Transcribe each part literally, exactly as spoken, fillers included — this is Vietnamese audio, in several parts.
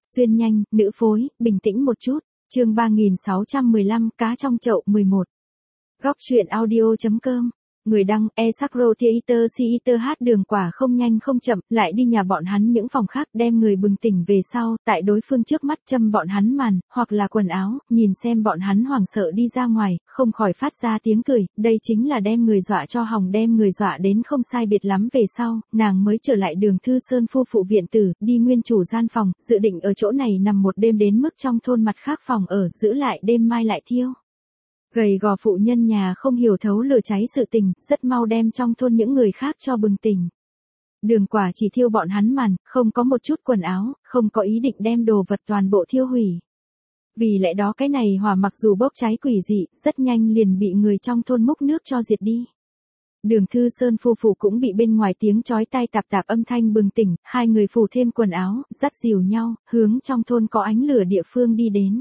Xuyên nhanh, nữ phối, bình tĩnh một chút. Chương ba nghìn sáu trăm mười lăm, cá trong chậu mười một. Góc truyện audio chấm com. Người đăng, Esakro Theater Theater hát Đường Quả không nhanh không chậm, lại đi nhà bọn hắn những phòng khác đem người bừng tỉnh về sau, tại đối phương trước mắt châm bọn hắn màn, hoặc là quần áo, nhìn xem bọn hắn hoảng sợ đi ra ngoài, không khỏi phát ra tiếng cười, đây chính là đem người dọa cho hỏng đem người dọa đến không sai biệt lắm về sau, nàng mới trở lại Đường Thư Sơn phu phụ viện tử, đi nguyên chủ gian phòng, dự định ở chỗ này nằm một đêm đến mức trong thôn mặt khác phòng ở, giữ lại đêm mai lại thiêu. Gầy gò phụ nhân nhà không hiểu thấu lửa cháy sự tình, rất mau đem trong thôn những người khác cho bừng tỉnh. Đường Quả chỉ thiêu bọn hắn màn, không có một chút quần áo, không có ý định đem đồ vật toàn bộ thiêu hủy. Vì lẽ đó cái này hỏa mặc dù bốc cháy quỷ dị, rất nhanh liền bị người trong thôn múc nước cho diệt đi. Đường Thư Sơn phu phụ cũng bị bên ngoài tiếng chói tai tạp tạp âm thanh bừng tỉnh, hai người phủ thêm quần áo, dắt dìu nhau, hướng trong thôn có ánh lửa địa phương đi đến.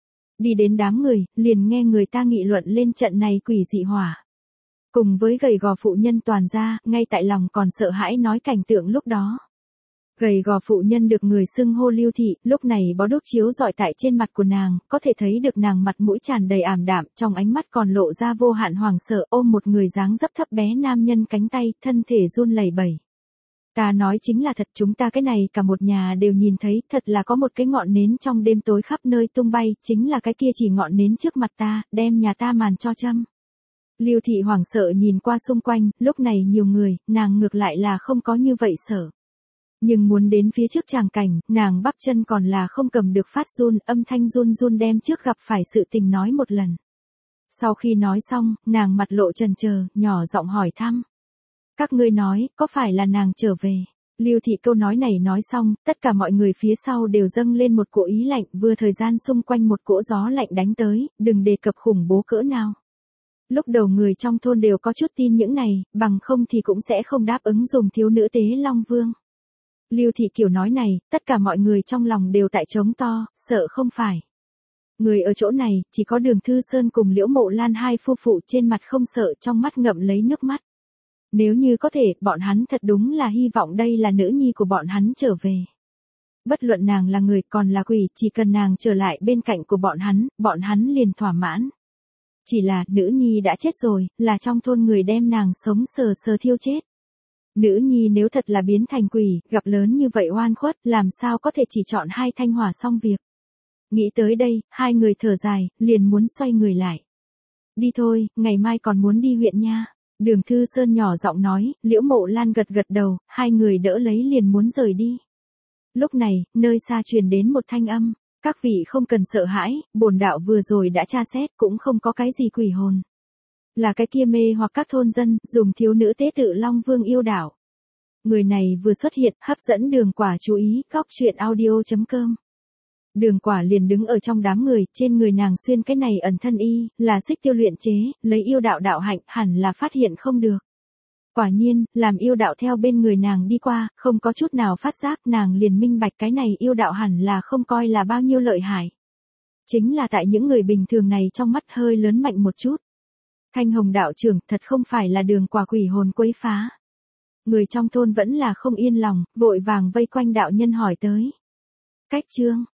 Đi đến đám người, liền nghe người ta nghị luận lên trận này quỷ dị hỏa. Cùng với gầy gò phụ nhân toàn ra, ngay tại lòng còn sợ hãi nói cảnh tượng lúc đó. Gầy gò phụ nhân được người xưng hô Lưu Thị, lúc này bó đuốc chiếu rọi tại trên mặt của nàng, có thể thấy được nàng mặt mũi tràn đầy ảm đạm, trong ánh mắt còn lộ ra vô hạn hoàng sợ, ôm một người dáng dấp thấp bé nam nhân cánh tay, thân thể run lẩy bẩy. Ta nói chính là thật, chúng ta cái này cả một nhà đều nhìn thấy, thật là có một cái ngọn nến trong đêm tối khắp nơi tung bay, chính là cái kia chỉ ngọn nến trước mặt ta, đem nhà ta màn cho châm. Lưu Thị hoảng sợ nhìn qua xung quanh, lúc này nhiều người, nàng ngược lại là không có như vậy sợ. Nhưng muốn đến phía trước tràng cảnh, nàng bắp chân còn là không cầm được phát run, âm thanh run run đem trước gặp phải sự tình nói một lần. Sau khi nói xong, nàng mặt lộ chần chờ, nhỏ giọng hỏi thăm. Các ngươi nói, có phải là nàng trở về? Lưu Thị câu nói này nói xong, tất cả mọi người phía sau đều dâng lên một cỗ ý lạnh, vừa thời gian xung quanh một cỗ gió lạnh đánh tới, đừng đề cập khủng bố cỡ nào. Lúc đầu người trong thôn đều có chút tin những này, bằng không thì cũng sẽ không đáp ứng dùng thiếu nữ tế Long Vương. Lưu Thị kiểu nói này, tất cả mọi người trong lòng đều tại trống to, sợ không phải. Người ở chỗ này, chỉ có Đường Thư Sơn cùng Liễu Mộ Lan hai phu phụ trên mặt không sợ, trong mắt ngậm lấy nước mắt. Nếu như có thể, bọn hắn thật đúng là hy vọng đây là nữ nhi của bọn hắn trở về. Bất luận nàng là người còn là quỷ, chỉ cần nàng trở lại bên cạnh của bọn hắn, bọn hắn liền thỏa mãn. Chỉ là, nữ nhi đã chết rồi, là trong thôn người đem nàng sống sờ sờ thiêu chết. Nữ nhi nếu thật là biến thành quỷ, gặp lớn như vậy oan khuất, làm sao có thể chỉ chọn hai thanh hỏa xong việc. Nghĩ tới đây, hai người thở dài, liền muốn xoay người lại. Đi thôi, ngày mai còn muốn đi huyện nha. Đường Thư Sơn nhỏ giọng nói, Liễu Mộ Lan gật gật đầu, hai người đỡ lấy liền muốn rời đi. Lúc này, nơi xa truyền đến một thanh âm, các vị không cần sợ hãi, bổn đạo vừa rồi đã tra xét cũng không có cái gì quỷ hồn. Là cái kia mê hoặc các thôn dân, dùng thiếu nữ tế tự Long Vương yêu đảo. Người này vừa xuất hiện, hấp dẫn Đường Quả chú ý, góc truyện audio chấm com. Đường Quả liền đứng ở trong đám người, trên người nàng xuyên cái này ẩn thân y, là xích tiêu luyện chế, lấy yêu đạo đạo hạnh, hẳn là phát hiện không được. Quả nhiên, làm yêu đạo theo bên người nàng đi qua, không có chút nào phát giác, nàng liền minh bạch cái này yêu đạo hẳn là không coi là bao nhiêu lợi hại. Chính là tại những người bình thường này trong mắt hơi lớn mạnh một chút. Thanh Hồng đạo trưởng, thật không phải là Đường Quả quỷ hồn quấy phá. Người trong thôn vẫn là không yên lòng, vội vàng vây quanh đạo nhân hỏi tới. Cách chương